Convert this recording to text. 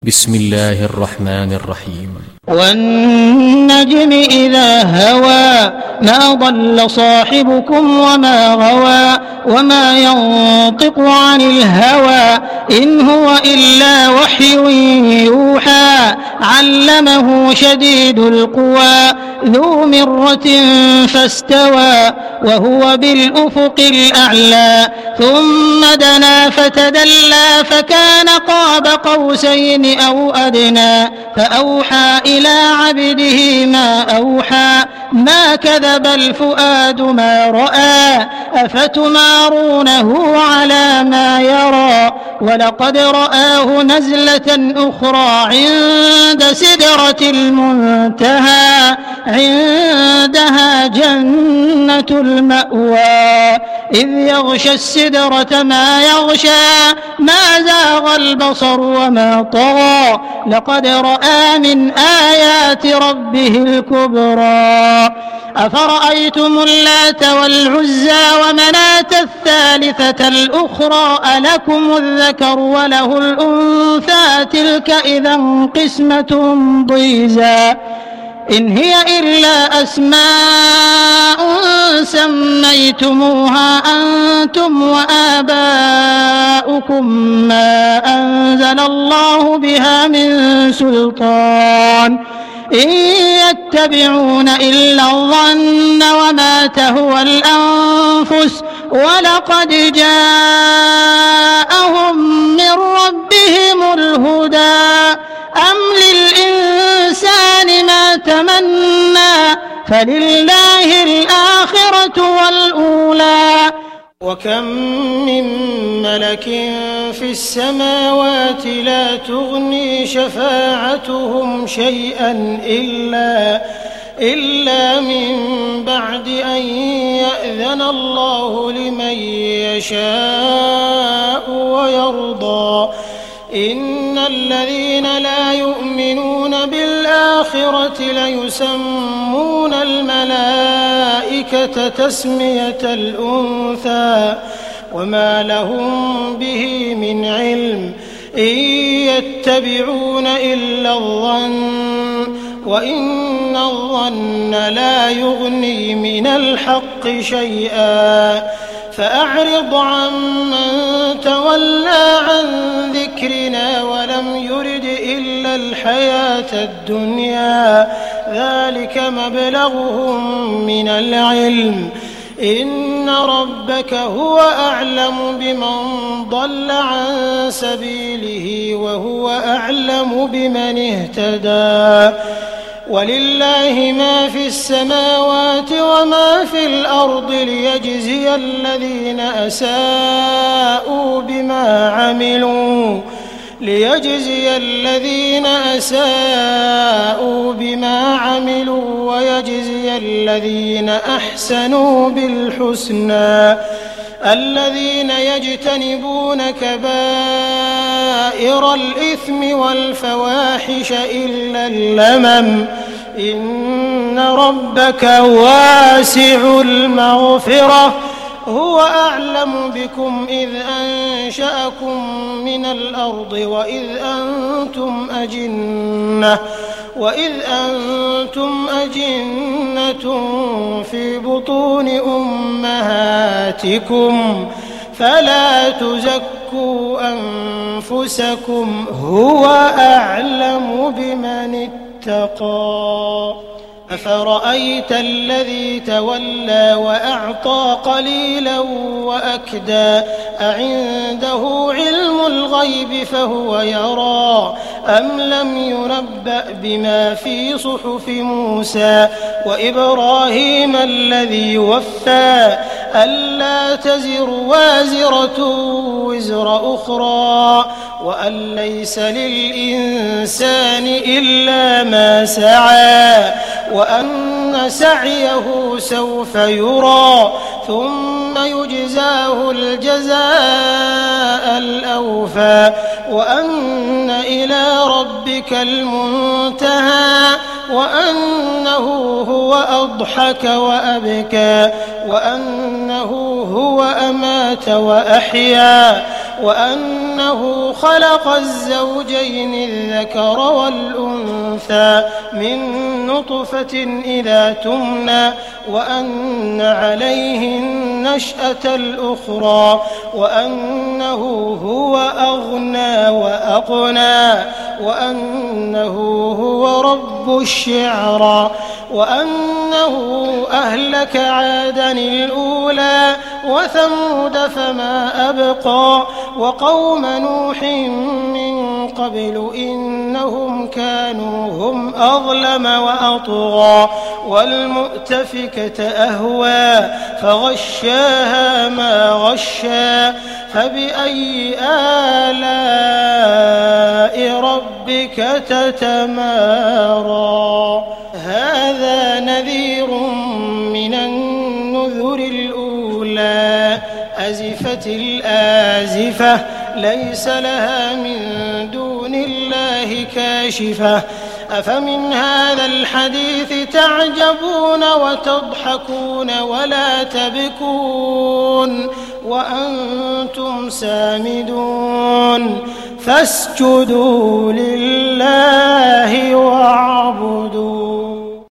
بسم الله الرحمن الرحيم. والنجم إذا هوى ما ضل صاحبكم وما غوى وما ينطق عن الهوى إن هو إلا وحي يوحى علمه شديد القوى ذو مرة فاستوى وهو بالأفق الأعلى ثم دنا فتدلى فكان قاب قوسين أو أدنى فأوحى إلى عبده ما أوحى ما كذب الفؤاد ما رأى أفتمارونه على ما يرى ولقد رآه نزلة أخرى عند سدرة المنتهى عندها جنة المأوى إذ يغشى السدرة ما يغشى ما زاغ البصر وما طغى لقد رأى من آيات ربه الكبرى أفرأيتم اللات والعزى ومناة الثالثة الأخرى ألكم الذكر وله الأنثى تلك إذا قسمة ضيزى إن هي إلا أسماء سميتموها أنتم وآباؤكم ما أنزل الله بها من سلطان إن يتبعون إلا الظن وما تهوى الأنفس ولقد جاءهم من ربهم الهدى أم للإنسان ما تمنى فلله الآخرة والأولى وكم من ملك في السماوات لا تغني شفاعتهم شيئا إلا من بعد أن يأذن الله لمن يشاء ويرضى إن الذين لا يؤمنون بالآخرة ليسمون الملائكة تسمية الأنثى وما لهم به من علم إن يتبعون إلا الظن وإن الظن لا يغني من الحق شيئا فأعرض عمن تولى عن ذكرنا ولم يرد إلا الحياة الدنيا ذلك مبلغهم من العلم إن ربك هو أعلم بمن ضل عن سبيله وهو أعلم بمن اهتدى ولله ما في السماوات وما في الأرض ليجزي الذين أساءوا بما عملوا ويجزي الذين أحسنوا بالحسنى الذين يجتنبون كبائر الإثم والفواحش إلا اللمم إن ربك واسع المغفرة هو أعلم بكم إذ أنشأكم من الأرض وإذ أنتم أجنة في بطون أمهاتكم فلا تزكوا أنفسكم هو أعلم بمن اتقى أفرأيت الذي تولى وأعطى قليلا وأكدى أعنده علم الغيب فهو يرى أم لم ينبأ بما في صحف موسى وإبراهيم الذي وفى ألا تزر وازرة وزر أخرى وأن ليس للإنسان إلا ما سعى وأن سعيه سوف يرى ثم يجزاه الجزاء الأوفى وأن إلى ربك المنتهى وأنه هو أضحك وأبكى وأنه هو أمات وأحيا وأنه خلق الزوجين الذكر والأنثى من نطفة إذا تمنى وأن عليه النشأة الأخرى وأنه هو أغنى وأقنى وأنه هو رب الشعرى وأنه أهلك عادا الأولى وثمود فما أبقى وقوم نوح من قبل إنهم كانوا هم أظلم وأطغى والمؤتفكة أهوى فغشاها ما غشى فبأي آلاء ربك تتمارى هذا نذير من النذر الأولى أزفت الآزفة ليس لها من دون الله كاشفة أفمن هذا الحديث تعجبون وتضحكون ولا تبكون وأنتم سامدون فاسجدوا لله واعبدوا